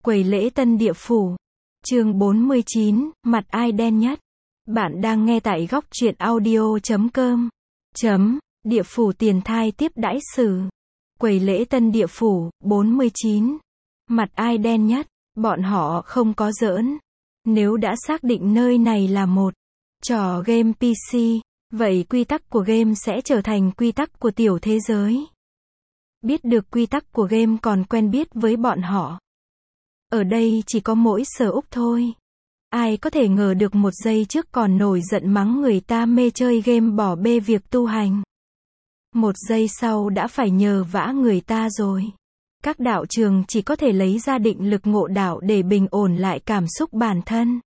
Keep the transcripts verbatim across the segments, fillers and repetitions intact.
Quầy lễ tân địa phủ. Chương bốn mươi chín, mặt ai đen nhất? Bạn đang nghe tại góc truyện audio chấm com. Chấm, địa phủ tiền thai tiếp đãi sử. Quầy lễ tân địa phủ, bốn mươi chín. Mặt ai đen nhất? Bọn họ không có giỡn. Nếu đã xác định nơi này là một trò game pê xê, vậy quy tắc của game sẽ trở thành quy tắc của tiểu thế giới. Biết được quy tắc của game còn quen biết với bọn họ. Ở đây chỉ có mỗi Sở Úc thôi. Ai có thể ngờ được một giây trước còn nổi giận mắng người ta mê chơi game bỏ bê việc tu hành. Một giây sau đã phải nhờ vả người ta rồi. Các đạo trường chỉ có thể lấy ra định lực ngộ đạo để bình ổn lại cảm xúc bản thân.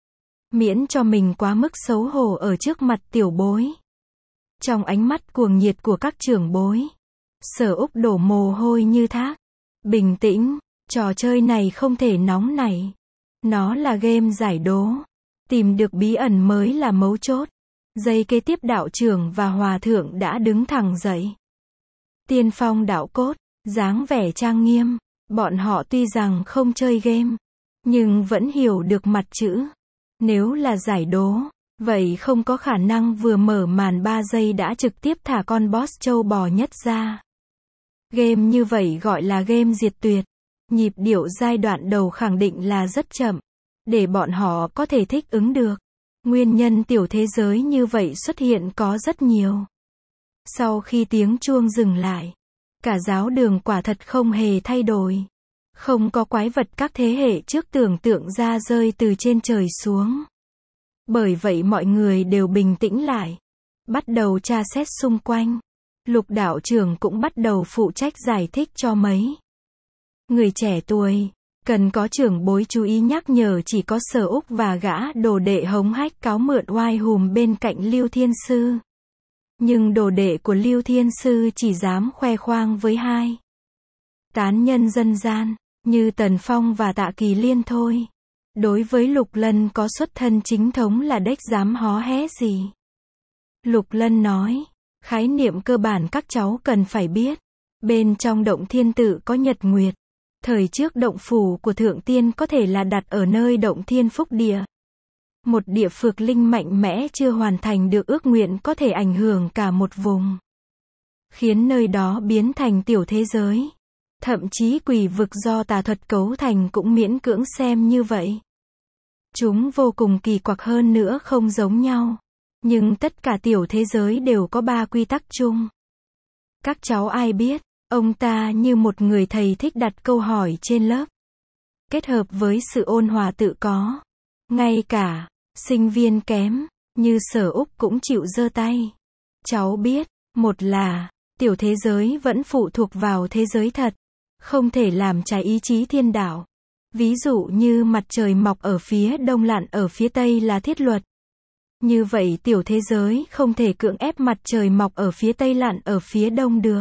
Miễn cho mình quá mức xấu hổ ở trước mặt tiểu bối. Trong ánh mắt cuồng nhiệt của các trưởng bối, Sở Úc đổ mồ hôi như thác. Bình tĩnh, trò chơi này không thể nóng nảy. Nó là game giải đố. Tìm được bí ẩn mới là mấu chốt. Giây kế tiếp đạo trưởng và hòa thượng đã đứng thẳng dậy. Tiên phong đạo cốt, dáng vẻ trang nghiêm. Bọn họ tuy rằng không chơi game, nhưng vẫn hiểu được mặt chữ. Nếu là giải đố, vậy không có khả năng vừa mở màn ba giây đã trực tiếp thả con boss trâu bò nhất ra. Game như vậy gọi là game diệt tuyệt. Nhịp điệu giai đoạn đầu khẳng định là rất chậm, để bọn họ có thể thích ứng được. Nguyên nhân tiểu thế giới như vậy xuất hiện có rất nhiều. Sau khi tiếng chuông dừng lại, cả giáo đường quả thật không hề thay đổi. Không có quái vật các thế hệ trước tưởng tượng ra rơi từ trên trời xuống. Bởi vậy mọi người đều bình tĩnh lại, bắt đầu tra xét xung quanh. Lục đạo trưởng cũng bắt đầu phụ trách giải thích cho mấy người trẻ tuổi. Cần có trưởng bối chú ý nhắc nhở chỉ có Sở Úc và gã đồ đệ hống hách cáo mượn oai hùm bên cạnh Lưu Thiên Sư. Nhưng đồ đệ của Lưu Thiên Sư chỉ dám khoe khoang với hai tán nhân dân gian, như Tần Phong và Tạ Kỳ Liên thôi. Đối với Lục Lân có xuất thân chính thống là đếch dám hó hé gì. Lục Lân nói, khái niệm cơ bản các cháu cần phải biết. Bên trong động thiên tự có nhật nguyệt. Thời trước động phủ của Thượng Tiên có thể là đặt ở nơi động thiên phúc địa. Một địa phược linh mạnh mẽ chưa hoàn thành được ước nguyện có thể ảnh hưởng cả một vùng. Khiến nơi đó biến thành tiểu thế giới. Thậm chí quỷ vực do tà thuật cấu thành cũng miễn cưỡng xem như vậy. Chúng vô cùng kỳ quặc hơn nữa không giống nhau. Nhưng tất cả tiểu thế giới đều có ba quy tắc chung. Các cháu ai biết? Ông ta như một người thầy thích đặt câu hỏi trên lớp. Kết hợp với sự ôn hòa tự có. Ngay cả sinh viên kém, như Sở Úc cũng chịu giơ tay. Cháu biết, một là, tiểu thế giới vẫn phụ thuộc vào thế giới thật. Không thể làm trái ý chí thiên đạo. Ví dụ như mặt trời mọc ở phía đông lặn ở phía tây là thiết luật. Như vậy tiểu thế giới không thể cưỡng ép mặt trời mọc ở phía tây lặn ở phía đông được.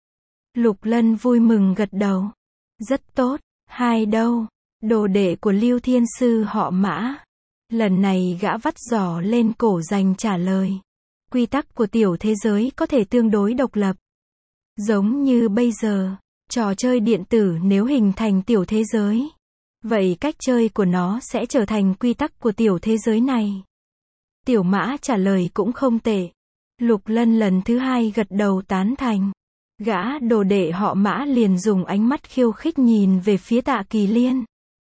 Lục Lân vui mừng gật đầu. Rất tốt. Hai đâu? Đồ đệ của Lưu Thiên Sư họ Mã. Lần này gã vắt giỏ lên cổ dành trả lời. Quy tắc của tiểu thế giới có thể tương đối độc lập. Giống như bây giờ, trò chơi điện tử nếu hình thành tiểu thế giới, vậy cách chơi của nó sẽ trở thành quy tắc của tiểu thế giới này. Tiểu Mã trả lời cũng không tệ. Lục Lân lần thứ hai gật đầu tán thành. Gã đồ đệ họ Mã liền dùng ánh mắt khiêu khích nhìn về phía Tạ Kỳ Liên.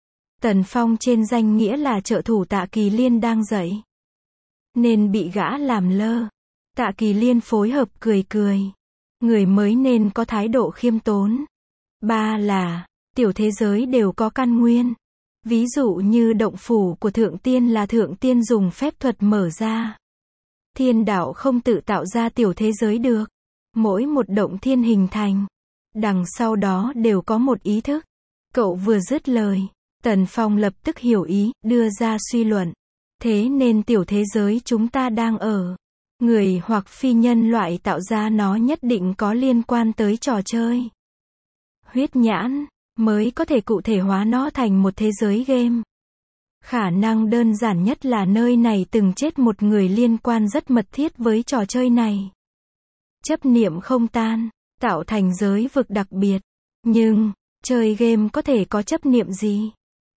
Tần Phong trên danh nghĩa là trợ thủ Tạ Kỳ Liên đang dạy, nên bị gã làm lơ. Tạ Kỳ Liên phối hợp cười cười. Người mới nên có thái độ khiêm tốn. Ba là, tiểu thế giới đều có căn nguyên. Ví dụ như động phủ của Thượng Tiên là Thượng Tiên dùng phép thuật mở ra. Thiên đạo không tự tạo ra tiểu thế giới được. Mỗi một động thiên hình thành, đằng sau đó đều có một ý thức. Cậu vừa dứt lời, Tần Phong lập tức hiểu ý, đưa ra suy luận. Thế nên tiểu thế giới chúng ta đang ở, người hoặc phi nhân loại tạo ra nó nhất định có liên quan tới trò chơi. Huyết nhãn, mới có thể cụ thể hóa nó thành một thế giới game. Khả năng đơn giản nhất là nơi này từng chết một người liên quan rất mật thiết với trò chơi này. Chấp niệm không tan, tạo thành giới vực đặc biệt. Nhưng, chơi game có thể có chấp niệm gì?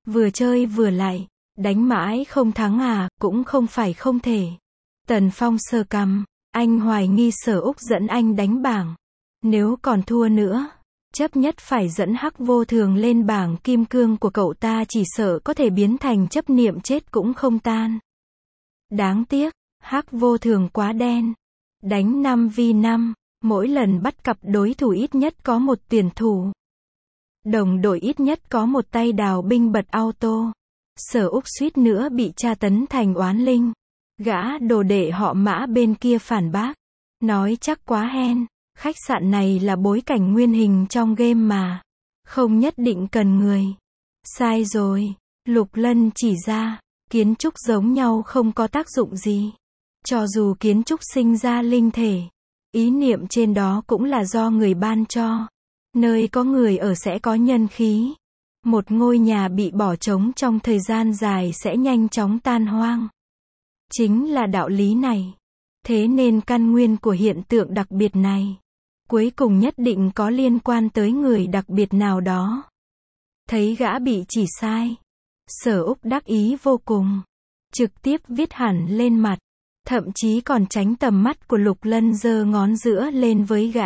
Vừa chơi vừa lại, đánh mãi không thắng à, cũng không phải không thể. Tần Phong sờ cằm, anh hoài nghi Sở Úc dẫn anh đánh bảng. Nếu còn thua nữa, chấp nhất phải dẫn Hắc Vô Thường lên bảng kim cương của cậu ta, chỉ sợ có thể biến thành chấp niệm chết cũng không tan. Đáng tiếc, Hắc Vô Thường quá đen. Đánh năm vs năm, mỗi lần bắt cặp đối thủ ít nhất có một tuyển thủ. Đồng đội ít nhất có một tay đào binh bật auto. Sở Úc suýt nữa bị tra tấn thành oán linh. Gã đồ đệ họ Mã bên kia phản bác. Nói chắc quá hen. Khách sạn này là bối cảnh nguyên hình trong game mà. Không nhất định cần người. Sai rồi. Lục Lân chỉ ra. Kiến trúc giống nhau không có tác dụng gì. Cho dù kiến trúc sinh ra linh thể, ý niệm trên đó cũng là do người ban cho. Nơi có người ở sẽ có nhân khí. Một ngôi nhà bị bỏ trống trong thời gian dài sẽ nhanh chóng tan hoang. Chính là đạo lý này. Thế nên căn nguyên của hiện tượng đặc biệt này, cuối cùng nhất định có liên quan tới người đặc biệt nào đó. Thấy gã bị chỉ sai, Sở Úc đắc ý vô cùng. Trực tiếp viết hẳn lên mặt. Thậm chí còn tránh tầm mắt của Lục Lân, giơ ngón giữa lên với gã.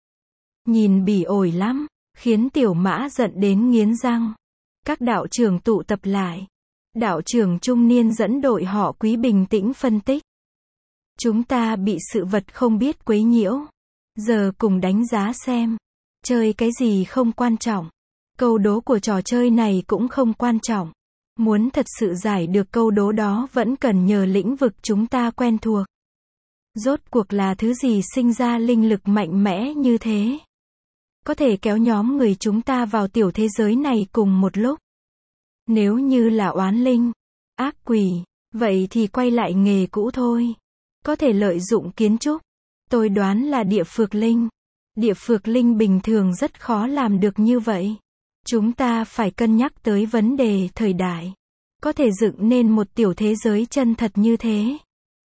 Nhìn bỉ ổi lắm, khiến Tiểu Mã giận đến nghiến răng. Các đạo trưởng tụ tập lại. Đạo trưởng trung niên dẫn đội họ Quý bình tĩnh phân tích. Chúng ta bị sự vật không biết quấy nhiễu. Giờ cùng đánh giá xem. Chơi cái gì không quan trọng. Câu đố của trò chơi này cũng không quan trọng. Muốn thật sự giải được câu đố đó vẫn cần nhờ lĩnh vực chúng ta quen thuộc. Rốt cuộc là thứ gì sinh ra linh lực mạnh mẽ như thế? Có thể kéo nhóm người chúng ta vào tiểu thế giới này cùng một lúc. Nếu như là oán linh, ác quỷ, vậy thì quay lại nghề cũ thôi. Có thể lợi dụng kiến trúc. Tôi đoán là địa phược linh. Địa phược linh bình thường rất khó làm được như vậy. Chúng ta phải cân nhắc tới vấn đề thời đại. Có thể dựng nên một tiểu thế giới chân thật như thế.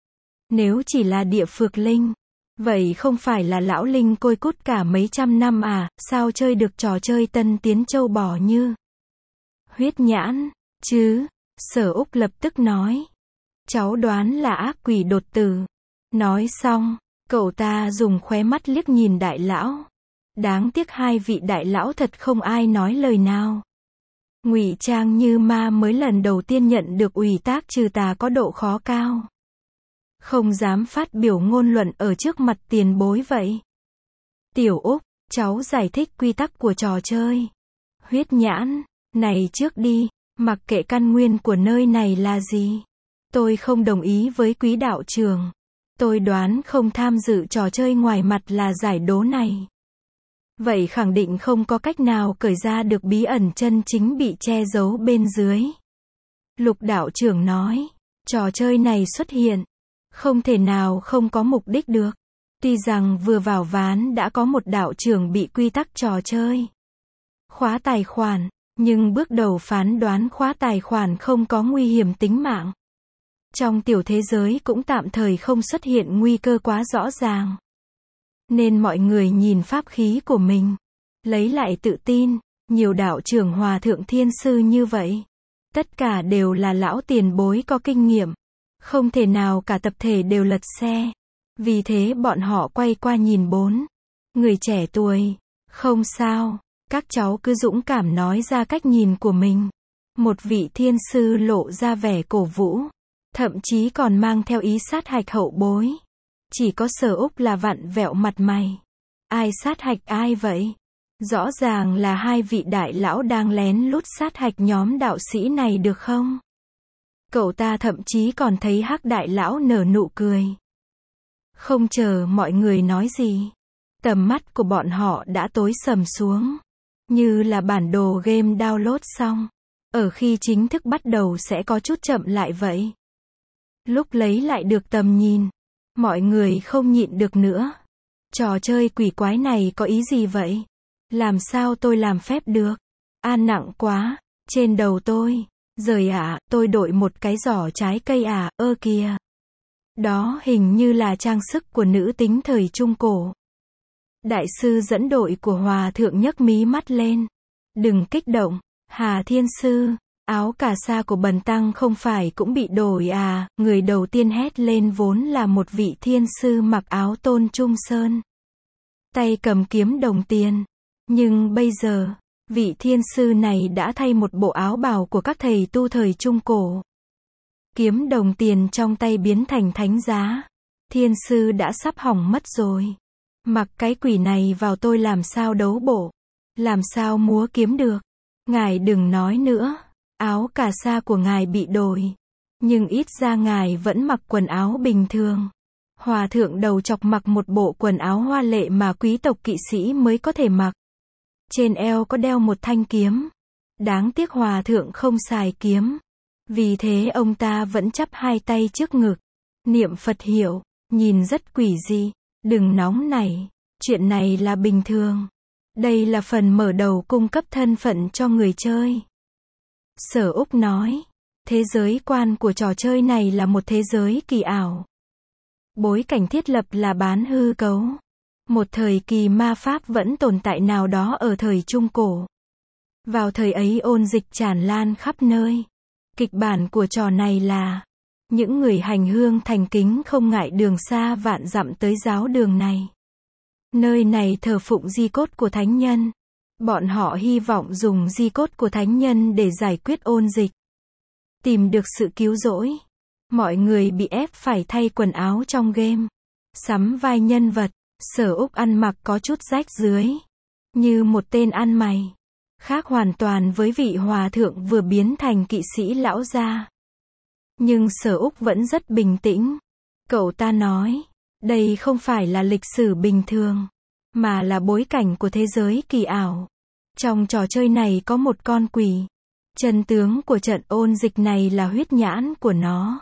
Nếu chỉ là địa phược linh, vậy không phải là lão linh côi cút cả mấy trăm năm à, sao chơi được trò chơi tân tiến châu bò như huyết nhãn, chứ? Sở Úc lập tức nói. Cháu đoán là ác quỷ đột tử. Nói xong, cậu ta dùng khóe mắt liếc nhìn đại lão. Đáng tiếc hai vị đại lão thật không ai nói lời nào. Ngụy trang như ma mới lần đầu tiên nhận được ủy thác trừ tà có độ khó cao. Không dám phát biểu ngôn luận ở trước mặt tiền bối vậy. Tiểu Úc, cháu giải thích quy tắc của trò chơi. Huyết nhãn, này trước đi, mặc kệ căn nguyên của nơi này là gì. Tôi không đồng ý với quý đạo trưởng. Tôi đoán không tham dự trò chơi ngoài mặt là giải đố này. Vậy khẳng định không có cách nào cởi ra được bí ẩn chân chính bị che giấu bên dưới. Lục đạo trưởng nói, trò chơi này xuất hiện, không thể nào không có mục đích được. Tuy rằng vừa vào ván đã có một đạo trưởng bị quy tắc trò chơi khóa tài khoản, nhưng bước đầu phán đoán khóa tài khoản không có nguy hiểm tính mạng. Trong tiểu thế giới cũng tạm thời không xuất hiện nguy cơ quá rõ ràng. Nên mọi người nhìn pháp khí của mình, lấy lại tự tin. Nhiều đạo trưởng hòa thượng thiên sư như vậy, tất cả đều là lão tiền bối có kinh nghiệm. Không thể nào cả tập thể đều lật xe. Vì thế bọn họ quay qua nhìn bốn người trẻ tuổi. Không sao, các cháu cứ dũng cảm nói ra cách nhìn của mình. Một vị thiên sư lộ ra vẻ cổ vũ, thậm chí còn mang theo ý sát hạch hậu bối. Chỉ có Sở Úc là vặn vẹo mặt mày. Ai sát hạch ai vậy? Rõ ràng là hai vị đại lão đang lén lút sát hạch nhóm đạo sĩ này được không? Cậu ta thậm chí còn thấy Hắc đại lão nở nụ cười. Không chờ mọi người nói gì, tầm mắt của bọn họ đã tối sầm xuống. Như là bản đồ game download xong, ở khi chính thức bắt đầu sẽ có chút chậm lại vậy. Lúc lấy lại được tầm nhìn, mọi người không nhịn được nữa. Trò chơi quỷ quái này có ý gì vậy? Làm sao tôi làm phép được? An nặng quá, trên đầu tôi. Rời ạ, à, tôi đội một cái giỏ trái cây à, ơ kìa. Đó hình như là trang sức của nữ tính thời Trung Cổ. Đại sư dẫn đội của Hòa thượng nhấc mí mắt lên. Đừng kích động, Hà Thiên Sư. Áo cà sa của bần tăng không phải cũng bị đổi à, người đầu tiên hét lên vốn là một vị thiên sư mặc áo tôn trung sơn. Tay cầm kiếm đồng tiền. Nhưng bây giờ, vị thiên sư này đã thay một bộ áo bào của các thầy tu thời Trung Cổ. Kiếm đồng tiền trong tay biến thành thánh giá. Thiên sư đã sắp hỏng mất rồi. Mặc cái quỷ này vào tôi làm sao đấu bộ. Làm sao múa kiếm được. Ngài đừng nói nữa. Áo cà sa của ngài bị đổi. Nhưng ít ra ngài vẫn mặc quần áo bình thường. Hòa thượng đầu chọc mặc một bộ quần áo hoa lệ mà quý tộc kỵ sĩ mới có thể mặc. Trên eo có đeo một thanh kiếm. Đáng tiếc hòa thượng không xài kiếm. Vì thế ông ta vẫn chắp hai tay trước ngực. Niệm Phật hiệu. Nhìn rất quỷ dị. Đừng nóng nảy. Chuyện này là bình thường. Đây là phần mở đầu cung cấp thân phận cho người chơi. Sở Úc nói. Thế giới quan của trò chơi này là một thế giới kỳ ảo. Bối cảnh thiết lập là bán hư cấu. Một thời kỳ ma pháp vẫn tồn tại nào đó ở thời Trung Cổ. Vào thời ấy ôn dịch tràn lan khắp nơi. Kịch bản của trò này là những người hành hương thành kính không ngại đường xa vạn dặm tới giáo đường này. Nơi này thờ phụng di cốt của thánh nhân. Bọn họ hy vọng dùng di cốt của thánh nhân để giải quyết ôn dịch. Tìm được sự cứu rỗi. Mọi người bị ép phải thay quần áo trong game. Sắm vai nhân vật. Sở Úc ăn mặc có chút rách dưới. Như một tên ăn mày. Khác hoàn toàn với vị hòa thượng vừa biến thành kỵ sĩ lão gia. Nhưng Sở Úc vẫn rất bình tĩnh. Cậu ta nói. Đây không phải là lịch sử bình thường. Mà là bối cảnh của thế giới kỳ ảo. Trong trò chơi này có một con quỷ. Chân tướng của trận ôn dịch này là huyết nhãn của nó.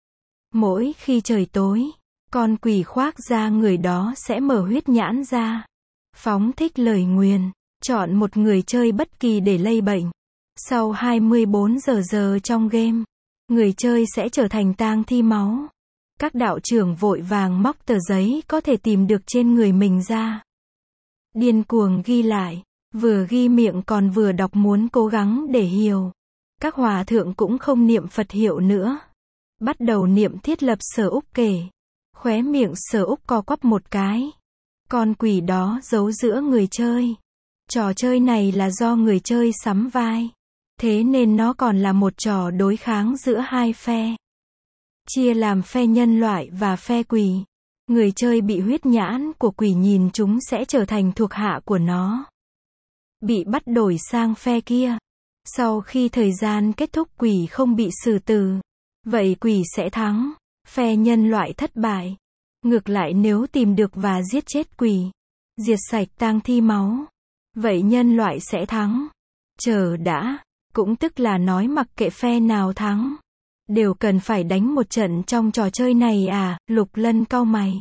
Mỗi khi trời tối, con quỷ khoác ra người đó sẽ mở huyết nhãn ra. Phóng thích lời nguyền. Chọn một người chơi bất kỳ để lây bệnh. Sau hai mươi bốn giờ giờ trong game, người chơi sẽ trở thành tang thi máu. Các đạo trưởng vội vàng móc tờ giấy có thể tìm được trên người mình ra. Điên cuồng ghi lại. Vừa ghi miệng còn vừa đọc muốn cố gắng để hiểu. Các hòa thượng cũng không niệm Phật hiệu nữa. Bắt đầu niệm thiết lập. Sở Úc kể. Khóe miệng Sở Úc co quắp một cái. Con quỷ đó giấu giữa người chơi. Trò chơi này là do người chơi sắm vai. Thế nên nó còn là một trò đối kháng giữa hai phe. Chia làm phe nhân loại và phe quỷ. Người chơi bị huyết nhãn của quỷ nhìn chúng sẽ trở thành thuộc hạ của nó. Bị bắt đổi sang phe kia. Sau khi thời gian kết thúc quỷ không bị xử tử. Vậy quỷ sẽ thắng. Phe nhân loại thất bại. Ngược lại nếu tìm được và giết chết quỷ. Diệt sạch tang thi máu. Vậy nhân loại sẽ thắng. Chờ đã. Cũng tức là nói mặc kệ phe nào thắng. Đều cần phải đánh một trận trong trò chơi này à, Lục Lân cau mày.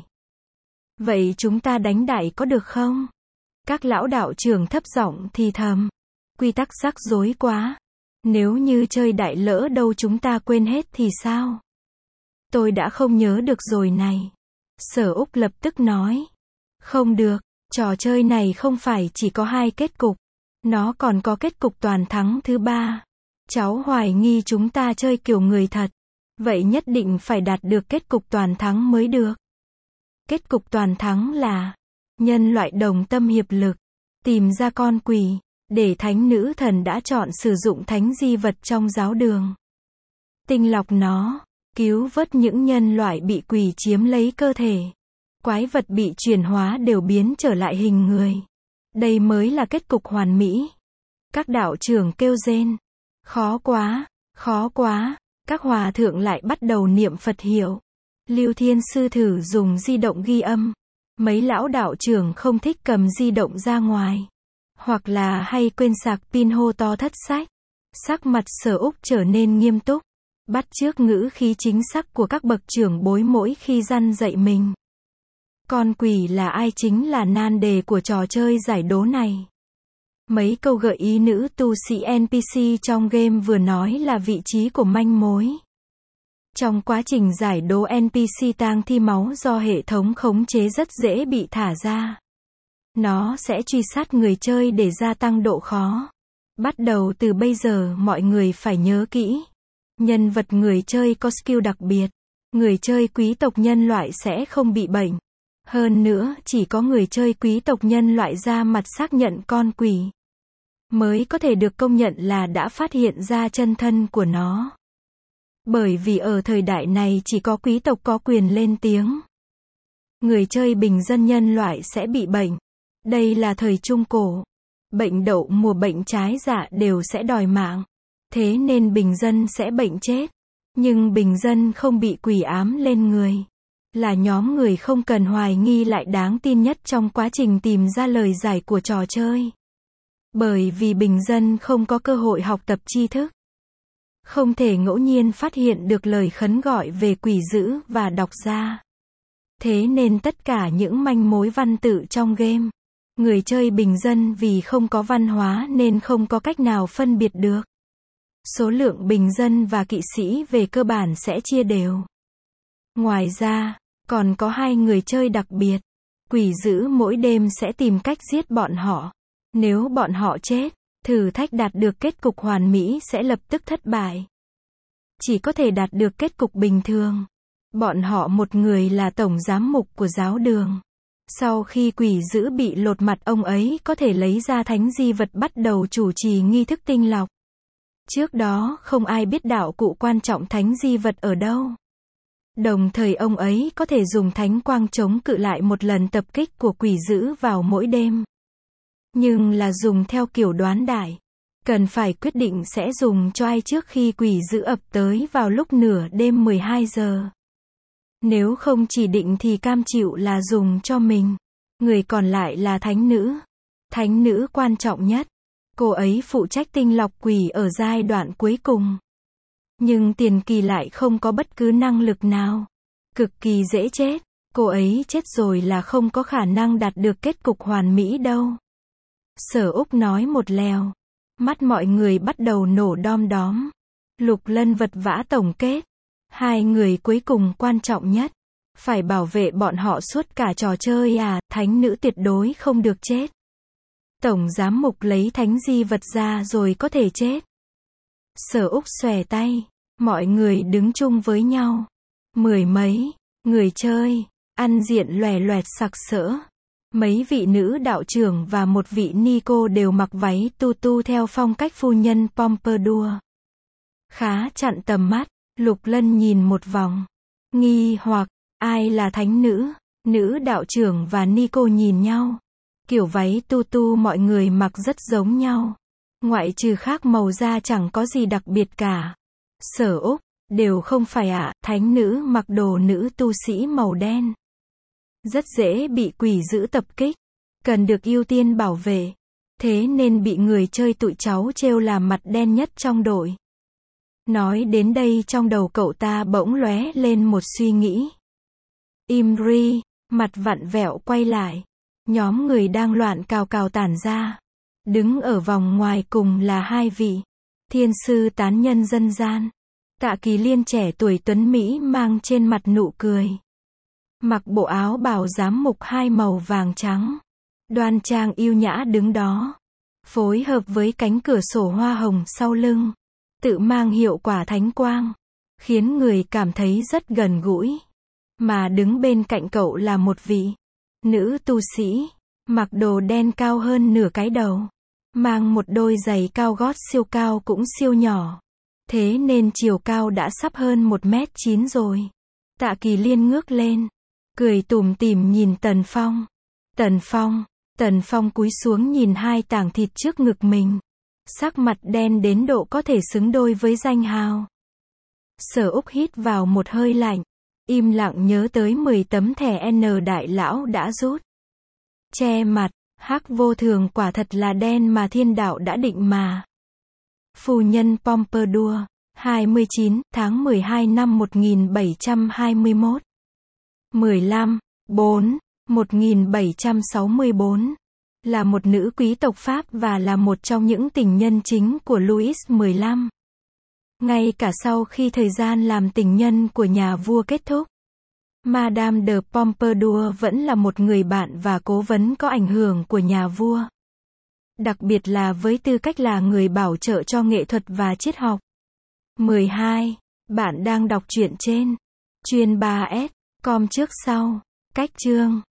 Vậy chúng ta đánh đại có được không? Các lão đạo trưởng thấp giọng thì thầm. Quy tắc rắc rối quá. Nếu như chơi đại lỡ đâu chúng ta quên hết thì sao? Tôi đã không nhớ được rồi này. Sở Úc lập tức nói. Không được, trò chơi này không phải chỉ có hai kết cục. Nó còn có kết cục toàn thắng thứ ba. Cháu hoài nghi chúng ta chơi kiểu người thật. Vậy nhất định phải đạt được kết cục toàn thắng mới được. Kết cục toàn thắng là nhân loại đồng tâm hiệp lực, tìm ra con quỷ, để thánh nữ thần đã chọn sử dụng thánh di vật trong giáo đường. Tinh lọc nó, cứu vớt những nhân loại bị quỷ chiếm lấy cơ thể. Quái vật bị chuyển hóa đều biến trở lại hình người. Đây mới là kết cục hoàn mỹ. Các đạo trưởng kêu rên. Khó quá, khó quá. Các hòa thượng lại bắt đầu niệm Phật hiệu. Lưu Thiên Sư thử dùng di động ghi âm. Mấy lão đạo trưởng không thích cầm di động ra ngoài. Hoặc là hay quên sạc pin hô to thất sách. Sắc mặt Sở Úc trở nên nghiêm túc. Bắt chước ngữ khí chính xác của các bậc trưởng bối mỗi khi răn dạy mình. Con quỷ là ai chính là nan đề của trò chơi giải đố này. Mấy câu gợi ý nữ tu sĩ en pê xê trong game vừa nói là vị trí của manh mối. Trong quá trình giải đố en pê xê tang thi máu do hệ thống khống chế rất dễ bị thả ra. Nó sẽ truy sát người chơi để gia tăng độ khó. Bắt đầu từ bây giờ mọi người phải nhớ kỹ. Nhân vật người chơi có skill đặc biệt. Người chơi quý tộc nhân loại sẽ không bị bệnh. Hơn nữa, chỉ có người chơi quý tộc nhân loại ra mặt xác nhận con quỷ mới có thể được công nhận là đã phát hiện ra chân thân của nó. Bởi vì ở thời đại này chỉ có quý tộc có quyền lên tiếng. Người chơi bình dân nhân loại sẽ bị bệnh. Đây là thời Trung Cổ. Bệnh đậu mùa bệnh trái dạ đều sẽ đòi mạng. Thế nên bình dân sẽ bệnh chết. Nhưng bình dân không bị quỷ ám lên người. Là nhóm người không cần hoài nghi lại đáng tin nhất trong quá trình tìm ra lời giải của trò chơi. Bởi vì bình dân không có cơ hội học tập tri thức. Không thể ngẫu nhiên phát hiện được lời khấn gọi về quỷ dữ và đọc ra. Thế nên tất cả những manh mối văn tự trong game, người chơi bình dân vì không có văn hóa nên không có cách nào phân biệt được. Số lượng bình dân và kỵ sĩ về cơ bản sẽ chia đều. Ngoài ra, còn có hai người chơi đặc biệt. Quỷ dữ mỗi đêm sẽ tìm cách giết bọn họ. Nếu bọn họ chết, thử thách đạt được kết cục hoàn mỹ sẽ lập tức thất bại. Chỉ có thể đạt được kết cục bình thường. Bọn họ một người là tổng giám mục của giáo đường. Sau khi quỷ dữ bị lột mặt ông ấy có thể lấy ra thánh di vật bắt đầu chủ trì nghi thức tinh lọc. Trước đó không ai biết đạo cụ quan trọng thánh di vật ở đâu. Đồng thời ông ấy có thể dùng thánh quang chống cự lại một lần tập kích của quỷ dữ vào mỗi đêm. Nhưng là dùng theo kiểu đoán đại. Cần phải quyết định sẽ dùng cho ai trước khi quỷ dữ ập tới vào lúc nửa đêm mười hai giờ. Nếu không chỉ định thì cam chịu là dùng cho mình. Người còn lại là thánh nữ. Thánh nữ quan trọng nhất. Cô ấy phụ trách tinh lọc quỷ ở giai đoạn cuối cùng. Nhưng tiền kỳ lại không có bất cứ năng lực nào. Cực kỳ dễ chết. Cô ấy chết rồi là không có khả năng đạt được kết cục hoàn mỹ đâu. Sở Úc nói một lèo. Mắt mọi người bắt đầu nổ đom đóm. Lục Lân vật vã tổng kết. Hai người cuối cùng quan trọng nhất. Phải bảo vệ bọn họ suốt cả trò chơi à, thánh nữ tuyệt đối không được chết. Tổng giám mục lấy thánh di vật ra rồi có thể chết. Sở Úc xòe tay. Mọi người đứng chung với nhau. Mười mấy người chơi, ăn diện lòe loẹt sặc sỡ. Mấy vị nữ đạo trưởng và một vị ni cô đều mặc váy tu tu theo phong cách phu nhân Pompadour. Khá chặn tầm mắt, Lục Lân nhìn một vòng. Nghi hoặc, ai là thánh nữ? Nữ đạo trưởng và ni cô nhìn nhau. Kiểu váy tu tu mọi người mặc rất giống nhau. Ngoại trừ khác màu da chẳng có gì đặc biệt cả. Sở Úc, đều không phải ạ, à, thánh nữ mặc đồ nữ tu sĩ màu đen. Rất dễ bị quỷ dữ tập kích. Cần được ưu tiên bảo vệ. Thế nên bị người chơi tụi cháu trêu là mặt đen nhất trong đội. Nói đến đây trong đầu cậu ta bỗng lóe lên một suy nghĩ. Imri, mặt vặn vẹo quay lại. Nhóm người đang loạn cào cào tản ra. Đứng ở vòng ngoài cùng là hai vị thiên sư tán nhân dân gian. Tạ Kỳ Liên trẻ tuổi tuấn Mỹ mang trên mặt nụ cười. Mặc bộ áo bào giám mục hai màu vàng trắng. Đoan trang yêu nhã đứng đó. Phối hợp với cánh cửa sổ hoa hồng sau lưng. Tự mang hiệu quả thánh quang. Khiến người cảm thấy rất gần gũi. Mà đứng bên cạnh cậu là một vị nữ tu sĩ. Mặc đồ đen cao hơn nửa cái đầu. Mang một đôi giày cao gót siêu cao cũng siêu nhỏ. Thế nên chiều cao đã sắp hơn một mét chín rồi. Tạ Kỳ Liên ngước lên. Cười tủm tỉm nhìn Tần Phong. Tần Phong. Tần Phong cúi xuống nhìn hai tảng thịt trước ngực mình. Sắc mặt đen đến độ có thể xứng đôi với danh hào. Sở Úc hít vào một hơi lạnh. Im lặng nhớ tới mười tấm thẻ N đại lão đã rút. Che mặt. Hắc vô thường quả thật là đen mà thiên đạo đã định mà. Phu nhân Pompadour. hai mươi chín tháng mười hai năm một nghìn bảy trăm hai mươi mốt. mười lăm bốn một nghìn bảy trăm sáu mươi bốn. Là một nữ quý tộc Pháp và là một trong những tình nhân chính của Louis mười lăm. Ngay cả sau khi thời gian làm tình nhân của nhà vua kết thúc, Madame de Pompadour vẫn là một người bạn và cố vấn có ảnh hưởng của nhà vua. đặc biệt là với tư cách là người bảo trợ cho nghệ thuật và triết học. mười hai. Bạn đang đọc truyện trên chuyên ba S com trước sau. Cách chương